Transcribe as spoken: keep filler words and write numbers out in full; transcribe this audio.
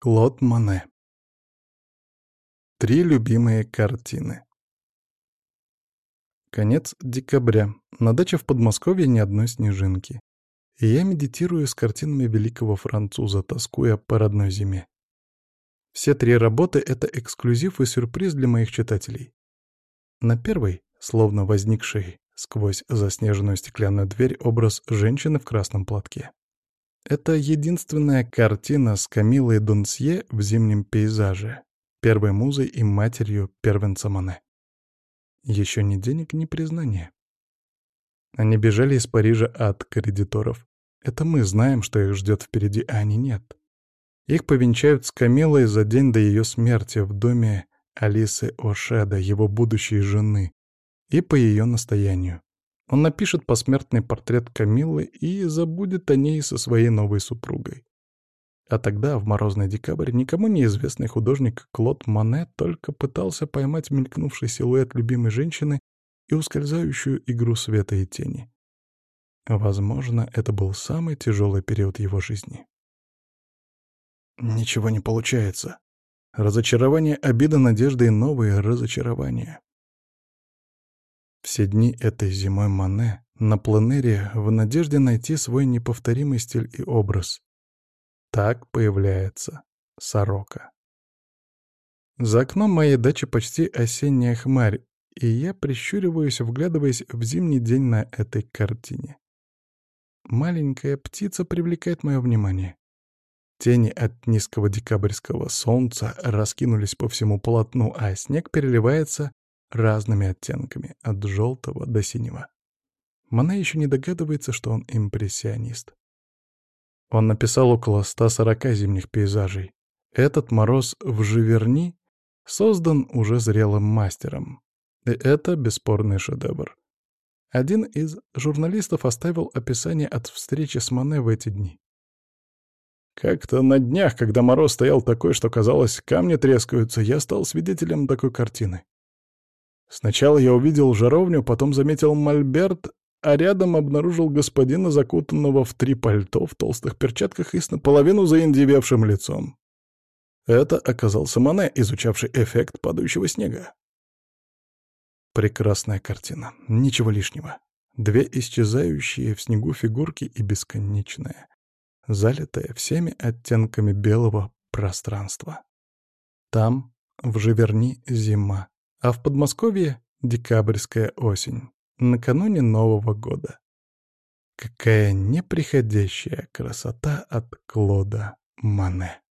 Клод Моне. Три любимые картины. Конец декабря. На даче в Подмосковье ни одной снежинки. И я медитирую с картинами великого француза, тоскуя по родной зиме. Все три работы — это эксклюзив и сюрприз для моих читателей. На первой, словно возникший сквозь заснеженную стеклянную дверь, образ женщины в красном платке. Это единственная картина с Камиллой Донсье в зимнем пейзаже, первой музой и матерью первенца Моне. Еще ни денег, ни признания. Они бежали из Парижа от кредиторов. Это мы знаем, что их ждет впереди, а они нет. Их повенчают с Камиллой за день до ее смерти в доме Алисы Ошеда, его будущей жены, и по ее настоянию. Он напишет посмертный портрет Камиллы и забудет о ней со своей новой супругой. А тогда, в морозный декабрь, никому неизвестный художник Клод Моне только пытался поймать мелькнувший силуэт любимой женщины и ускользающую игру света и тени. Возможно, это был самый тяжелый период его жизни. Ничего не получается. Разочарование, обида, надежда и новые разочарования. Все дни этой зимой Моне на пленэре в надежде найти свой неповторимый стиль и образ. Так появляется сорока. За окном моей дачи почти осенняя хмарь, и я прищуриваюсь, вглядываясь в зимний день на этой картине. Маленькая птица привлекает мое внимание. Тени от низкого декабрьского солнца раскинулись по всему полотну, а снег переливается разными оттенками, от желтого до синего. Моне еще не догадывается, что он импрессионист. Он написал около ста сорока зимних пейзажей. Этот мороз в Живерни создан уже зрелым мастером. И это бесспорный шедевр. Один из журналистов оставил описание от встречи с Моне в эти дни. Как-то на днях, когда мороз стоял такой, что казалось, камни трескаются, я стал свидетелем такой картины. Сначала я увидел жаровню, потом заметил мольберт, а рядом обнаружил господина, закутанного в три пальто, в толстых перчатках и с наполовину заиндевевшим лицом. Это оказался Моне, изучавший эффект падающего снега. Прекрасная картина, ничего лишнего. Две исчезающие в снегу фигурки и бесконечная, залитая всеми оттенками белого пространства. Там, в Живерни, зима, а в Подмосковье — декабрьская осень, накануне Нового года. Какая неприходящая красота от Клода Моне!